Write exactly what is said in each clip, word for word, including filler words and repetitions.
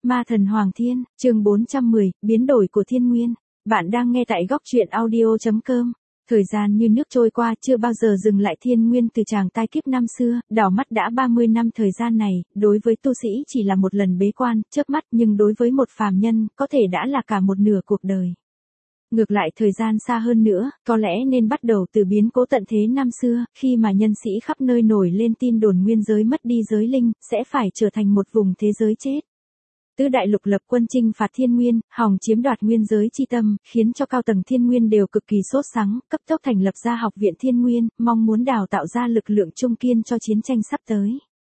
Ma thần Hoàng Thiên, chương bốn trăm mười, biến đổi của thiên nguyên. Bạn đang nghe tại góc truyện audio chấm com. Thời gian như nước trôi qua, chưa bao giờ dừng lại. Thiên nguyên từ tràng tai kiếp năm xưa, đảo mắt đã ba mươi năm. Thời gian này, đối với tu sĩ chỉ là một lần bế quan, chớp mắt, nhưng đối với một phàm nhân, có thể đã là cả một nửa cuộc đời. Ngược lại thời gian xa hơn nữa, có lẽ nên bắt đầu từ biến cố tận thế năm xưa, khi mà nhân sĩ khắp nơi nổi lên tin đồn nguyên giới mất đi giới linh, sẽ phải trở thành một vùng thế giới chết. Tứ đại lục lập quân chinh phạt thiên nguyên, hòng chiếm đoạt nguyên giới chi tâm, khiến cho cao tầng thiên nguyên đều cực kỳ sốt sắng, cấp tốc thành lập ra học viện thiên nguyên, mong muốn đào tạo ra lực lượng trung kiên cho chiến tranh sắp tới.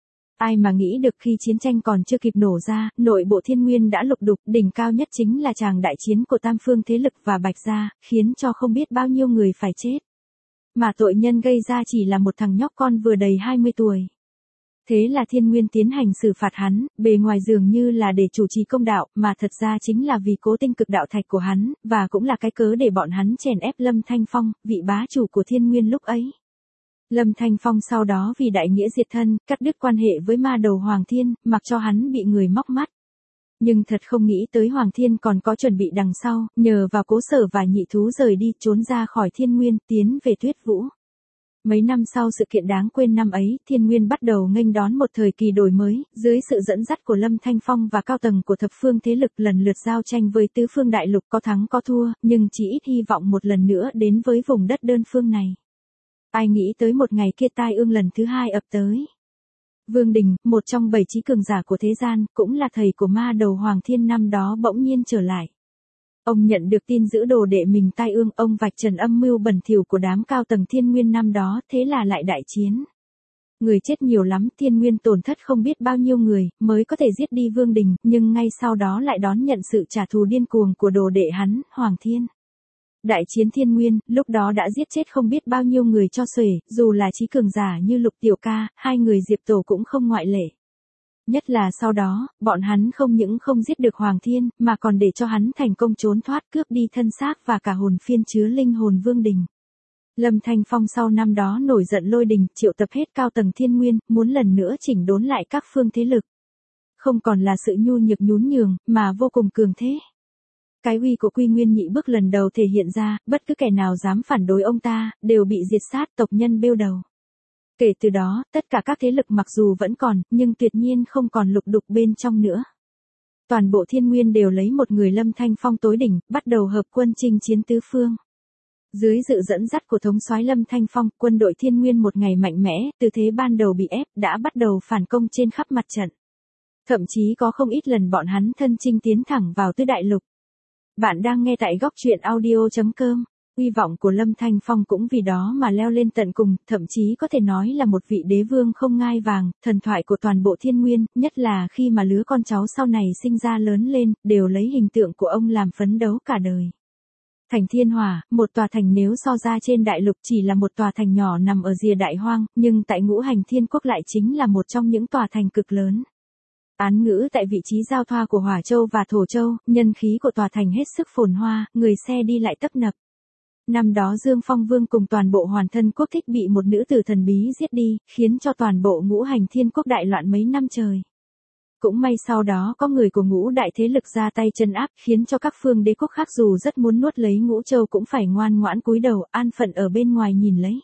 Ai mà nghĩ được khi chiến tranh còn chưa kịp nổ ra, nội bộ thiên nguyên đã lục đục, đỉnh cao nhất chính là tràng đại chiến của tam phương thế lực và Bạch Gia, khiến cho không biết bao nhiêu người phải chết. Mà tội nhân gây ra chỉ là một thằng nhóc con vừa đầy hai mươi tuổi. Thế là thiên nguyên tiến hành xử phạt hắn, bề ngoài dường như là để chủ trì công đạo, mà thật ra chính là vì cố tinh cực đạo thạch của hắn, và cũng là cái cớ để bọn hắn chèn ép Lâm Thanh Phong, vị bá chủ của thiên nguyên lúc ấy. Lâm Thanh Phong sau đó vì đại nghĩa diệt thân, cắt đứt quan hệ với ma đầu Hoàng Thiên, mặc cho hắn bị người móc mắt. Nhưng thật không nghĩ tới Hoàng Thiên còn có chuẩn bị đằng sau, nhờ vào Cố Sở và Nhị Thú rời đi, trốn ra khỏi thiên nguyên, tiến về Tuyết Vũ. Mấy năm sau sự kiện đáng quên năm ấy, thiên nguyên bắt đầu nghênh đón một thời kỳ đổi mới, dưới sự dẫn dắt của Lâm Thanh Phong và cao tầng của thập phương thế lực lần lượt giao tranh với tứ phương đại lục, có thắng có thua, nhưng chỉ ít hy vọng một lần nữa đến với vùng đất đơn phương này. Ai nghĩ tới một ngày kia tai ương lần thứ hai ập tới. Vương Đình, một trong bảy trí cường giả của thế gian, cũng là thầy của ma đầu Hoàng Thiên năm đó bỗng nhiên trở lại. Ông nhận được tin giữ đồ đệ mình tai ương, ông vạch trần âm mưu bẩn thỉu của đám cao tầng thiên nguyên năm đó, thế là lại đại chiến. Người chết nhiều lắm, thiên nguyên tổn thất không biết bao nhiêu người, mới có thể giết đi Vương Đình, nhưng ngay sau đó lại đón nhận sự trả thù điên cuồng của đồ đệ hắn, Hoàng Thiên. Đại chiến thiên nguyên, lúc đó đã giết chết không biết bao nhiêu người cho xuể, dù là trí cường giả như Lục Tiểu Ca, hai người Diệp Tổ cũng không ngoại lệ. Nhất là sau đó, bọn hắn không những không giết được Hoàng Thiên, mà còn để cho hắn thành công trốn thoát, cướp đi thân xác và cả hồn phiên chứa linh hồn Vương Đình. Lâm Thanh Phong sau năm đó nổi giận lôi đình, triệu tập hết cao tầng thiên nguyên, muốn lần nữa chỉnh đốn lại các phương thế lực. Không còn là sự nhu nhược nhún nhường, mà vô cùng cường thế. Cái uy của Quy Nguyên Nhị Bước lần đầu thể hiện ra, bất cứ kẻ nào dám phản đối ông ta, đều bị diệt sát, tộc nhân bêu đầu. Kể từ đó, tất cả các thế lực mặc dù vẫn còn, nhưng tuyệt nhiên không còn lục đục bên trong nữa. Toàn bộ thiên nguyên đều lấy một người Lâm Thanh Phong tối đỉnh, bắt đầu hợp quân chinh chiến tứ phương. Dưới sự dẫn dắt của thống soái Lâm Thanh Phong, quân đội thiên nguyên một ngày mạnh mẽ, từ thế ban đầu bị ép, đã bắt đầu phản công trên khắp mặt trận. Thậm chí có không ít lần bọn hắn thân chinh tiến thẳng vào tứ đại lục. Bạn đang nghe tại góc truyện audio chấm com. Hy vọng của Lâm Thanh Phong cũng vì đó mà leo lên tận cùng, thậm chí có thể nói là một vị đế vương không ngai vàng, thần thoại của toàn bộ thiên nguyên, nhất là khi mà lứa con cháu sau này sinh ra lớn lên, đều lấy hình tượng của ông làm phấn đấu cả đời. Thành Thiên Hỏa, một tòa thành nếu so ra trên đại lục chỉ là một tòa thành nhỏ nằm ở rìa đại hoang, nhưng tại Ngũ Hành Thiên Quốc lại chính là một trong những tòa thành cực lớn. Án ngữ tại vị trí giao thoa của Hỏa Châu và Thổ Châu, nhân khí của tòa thành hết sức phồn hoa, người xe đi lại tấp nập. Năm đó Dương Phong Vương cùng toàn bộ Hoàn Thân Quốc thích bị một nữ tử thần bí giết đi, khiến cho toàn bộ Ngũ Hành Thiên Quốc đại loạn mấy năm trời. Cũng may sau đó có người của ngũ đại thế lực ra tay trấn áp, khiến cho các phương đế quốc khác dù rất muốn nuốt lấy Ngũ Châu cũng phải ngoan ngoãn cúi đầu, an phận ở bên ngoài nhìn lấy.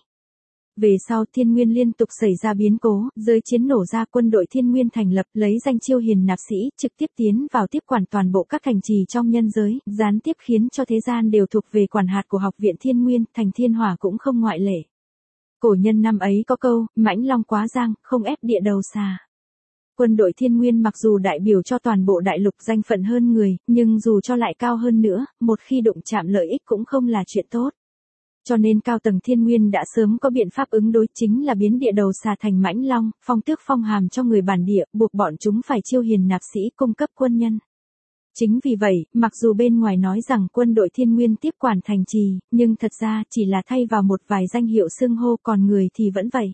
Về sau thiên nguyên liên tục xảy ra biến cố, giới chiến nổ ra, quân đội thiên nguyên thành lập, lấy danh chiêu hiền nạp sĩ, trực tiếp tiến vào tiếp quản toàn bộ các thành trì trong nhân giới, gián tiếp khiến cho thế gian đều thuộc về quản hạt của học viện thiên nguyên, thành Thiên Hỏa cũng không ngoại lệ. Cổ nhân năm ấy có câu, mãnh long quá giang, không ép địa đầu xà. Quân đội thiên nguyên mặc dù đại biểu cho toàn bộ đại lục danh phận hơn người, nhưng dù cho lại cao hơn nữa, một khi đụng chạm lợi ích cũng không là chuyện tốt. Cho nên cao tầng thiên nguyên đã sớm có biện pháp ứng đối, chính là biến địa đầu xà thành mãnh long, phong tước phong hàm cho người bản địa, buộc bọn chúng phải chiêu hiền nạp sĩ cung cấp quân nhân. Chính vì vậy, mặc dù bên ngoài nói rằng quân đội thiên nguyên tiếp quản thành trì, nhưng thật ra chỉ là thay vào một vài danh hiệu xưng hô, còn người thì vẫn vậy.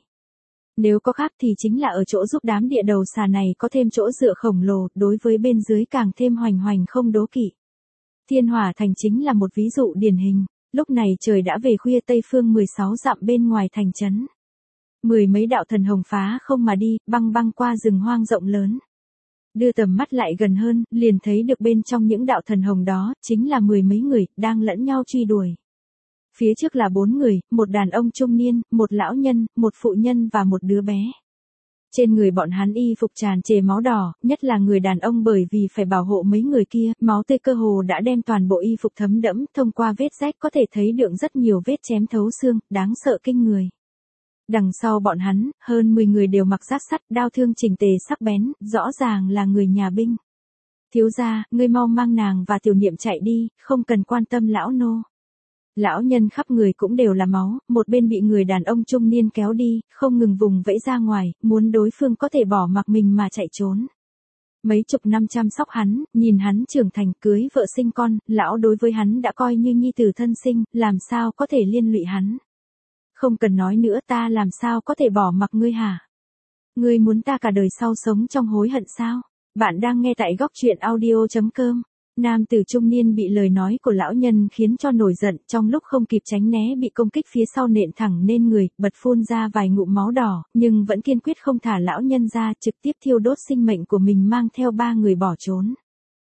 Nếu có khác thì chính là ở chỗ giúp đám địa đầu xà này có thêm chỗ dựa khổng lồ, đối với bên dưới càng thêm hoành hoành không đố kỵ. Thiên Hỏa thành chính là một ví dụ điển hình. Lúc này trời đã về khuya, tây phương mười sáu dặm bên ngoài thành trấn. Mười mấy đạo thần hồng phá không mà đi, băng băng qua rừng hoang rộng lớn. Đưa tầm mắt lại gần hơn, liền thấy được bên trong những đạo thần hồng đó, chính là mười mấy người, đang lẫn nhau truy đuổi. Phía trước là bốn người, một đàn ông trung niên, một lão nhân, một phụ nhân và một đứa bé. Trên người bọn hắn y phục tràn trề máu đỏ, nhất là người đàn ông bởi vì phải bảo hộ mấy người kia, máu tươi cơ hồ đã đem toàn bộ y phục thấm đẫm, thông qua vết rách có thể thấy được rất nhiều vết chém thấu xương, đáng sợ kinh người. Đằng sau bọn hắn, hơn mười người đều mặc giáp sắt, đao thương chỉnh tề sắc bén, rõ ràng là người nhà binh. Thiếu gia, ngươi mau mang nàng và tiểu niệm chạy đi, không cần quan tâm lão nô. Lão nhân khắp người cũng đều là máu, một bên bị người đàn ông trung niên kéo đi, không ngừng vùng vẫy ra ngoài, muốn đối phương có thể bỏ mặc mình mà chạy trốn. Mấy chục năm chăm sóc hắn, nhìn hắn trưởng thành cưới vợ sinh con, lão đối với hắn đã coi như nhi tử thân sinh, làm sao có thể liên lụy hắn. Không cần nói nữa, ta làm sao có thể bỏ mặc ngươi hả? Ngươi muốn ta cả đời sau sống trong hối hận sao? Bạn đang nghe tại góc truyện audio chấm com. Nam tử trung niên bị lời nói của lão nhân khiến cho nổi giận, trong lúc không kịp tránh né bị công kích phía sau nện thẳng lên người, bật phun ra vài ngụm máu đỏ, nhưng vẫn kiên quyết không thả lão nhân ra, trực tiếp thiêu đốt sinh mệnh của mình mang theo ba người bỏ trốn.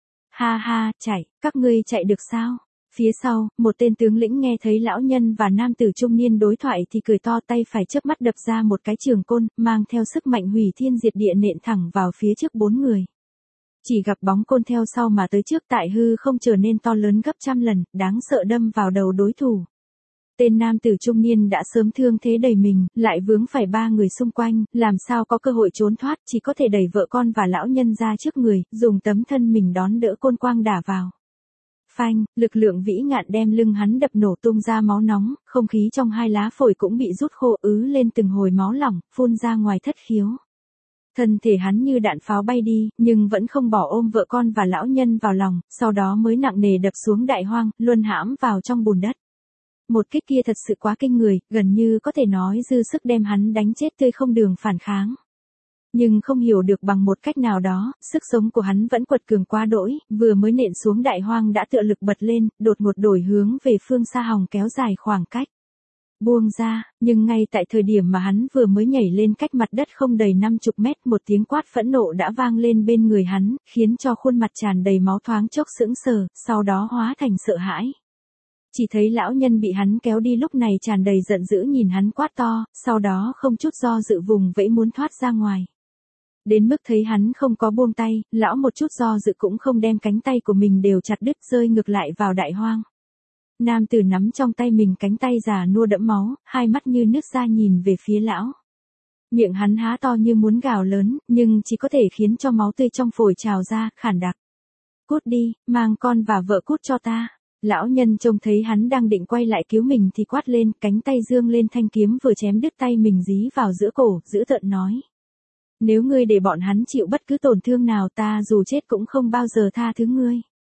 Ha ha, chạy, các ngươi chạy được sao? Phía sau, một tên tướng lĩnh nghe thấy lão nhân và nam tử trung niên đối thoại thì cười to, tay phải chớp mắt đập ra một cái trường côn, mang theo sức mạnh hủy thiên diệt địa nện thẳng vào phía trước bốn người. Chỉ gặp bóng côn theo sau mà tới trước, tại hư không trở nên to lớn gấp trăm lần, đáng sợ đâm vào đầu đối thủ. Tên nam tử trung niên đã sớm thương thế đầy mình, lại vướng phải ba người xung quanh, làm sao có cơ hội trốn thoát, chỉ có thể đẩy vợ con và lão nhân ra trước người, dùng tấm thân mình đón đỡ côn quang đả vào. Phanh, lực lượng vĩ ngạn đem lưng hắn đập nổ tung ra máu nóng, không khí trong hai lá phổi cũng bị rút khô, ứ lên từng hồi máu lỏng, phun ra ngoài thất khiếu. Thân thể hắn như đạn pháo bay đi, nhưng vẫn không bỏ ôm vợ con và lão nhân vào lòng, sau đó mới nặng nề đập xuống đại hoang, luân hãm vào trong bùn đất. Một kích kia thật sự quá kinh người, gần như có thể nói dư sức đem hắn đánh chết tươi không đường phản kháng. Nhưng không hiểu được bằng một cách nào đó, sức sống của hắn vẫn quật cường quá đỗi, vừa mới nện xuống đại hoang đã tựa lực bật lên, đột ngột đổi hướng về phương xa hòng kéo dài khoảng cách. Buông ra, nhưng ngay tại thời điểm mà hắn vừa mới nhảy lên cách mặt đất không đầy năm chục mét, một tiếng quát phẫn nộ đã vang lên bên người hắn, khiến cho khuôn mặt tràn đầy máu thoáng chốc sững sờ, sau đó hóa thành sợ hãi. Chỉ thấy lão nhân bị hắn kéo đi lúc này tràn đầy giận dữ nhìn hắn quát to, sau đó không chút do dự vùng vẫy muốn thoát ra ngoài. Đến mức thấy hắn không có buông tay, lão một chút do dự cũng không đem cánh tay của mình đều chặt đứt rơi ngược lại vào đại hoang. Nam tử nắm trong tay mình cánh tay già nua đẫm máu, hai mắt như nước ra nhìn về phía lão. Miệng hắn há to như muốn gào lớn, nhưng chỉ có thể khiến cho máu tươi trong phổi trào ra, khản đặc. Cút đi, mang con và vợ cút cho ta. Lão nhân trông thấy hắn đang định quay lại cứu mình thì quát lên, cánh tay dương lên thanh kiếm vừa chém đứt tay mình dí vào giữa cổ, dữ tợn nói. Nếu ngươi để bọn hắn chịu bất cứ tổn thương nào ta dù chết cũng không bao giờ tha thứ ngươi.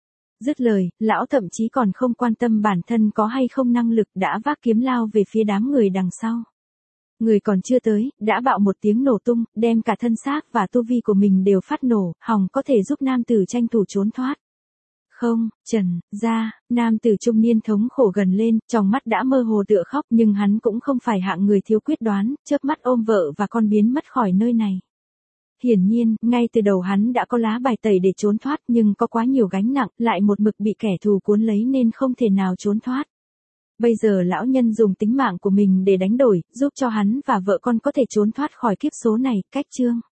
Dứt lời, lão thậm chí còn không quan tâm bản thân có hay không năng lực đã vác kiếm lao về phía đám người đằng sau. Người còn chưa tới, đã bạo một tiếng nổ tung, đem cả thân xác và tu vi của mình đều phát nổ, hòng có thể giúp nam tử tranh thủ trốn thoát. Không, Trần, ra, nam tử trung niên thống khổ gần lên, trong mắt đã mơ hồ tựa khóc nhưng hắn cũng không phải hạng người thiếu quyết đoán, chớp mắt ôm vợ và con biến mất khỏi nơi này. Hiển nhiên, ngay từ đầu hắn đã có lá bài tẩy để trốn thoát nhưng có quá nhiều gánh nặng, lại một mực bị kẻ thù cuốn lấy nên không thể nào trốn thoát. Bây giờ lão nhân dùng tính mạng của mình để đánh đổi, giúp cho hắn và vợ con có thể trốn thoát khỏi kiếp số này, cách chương.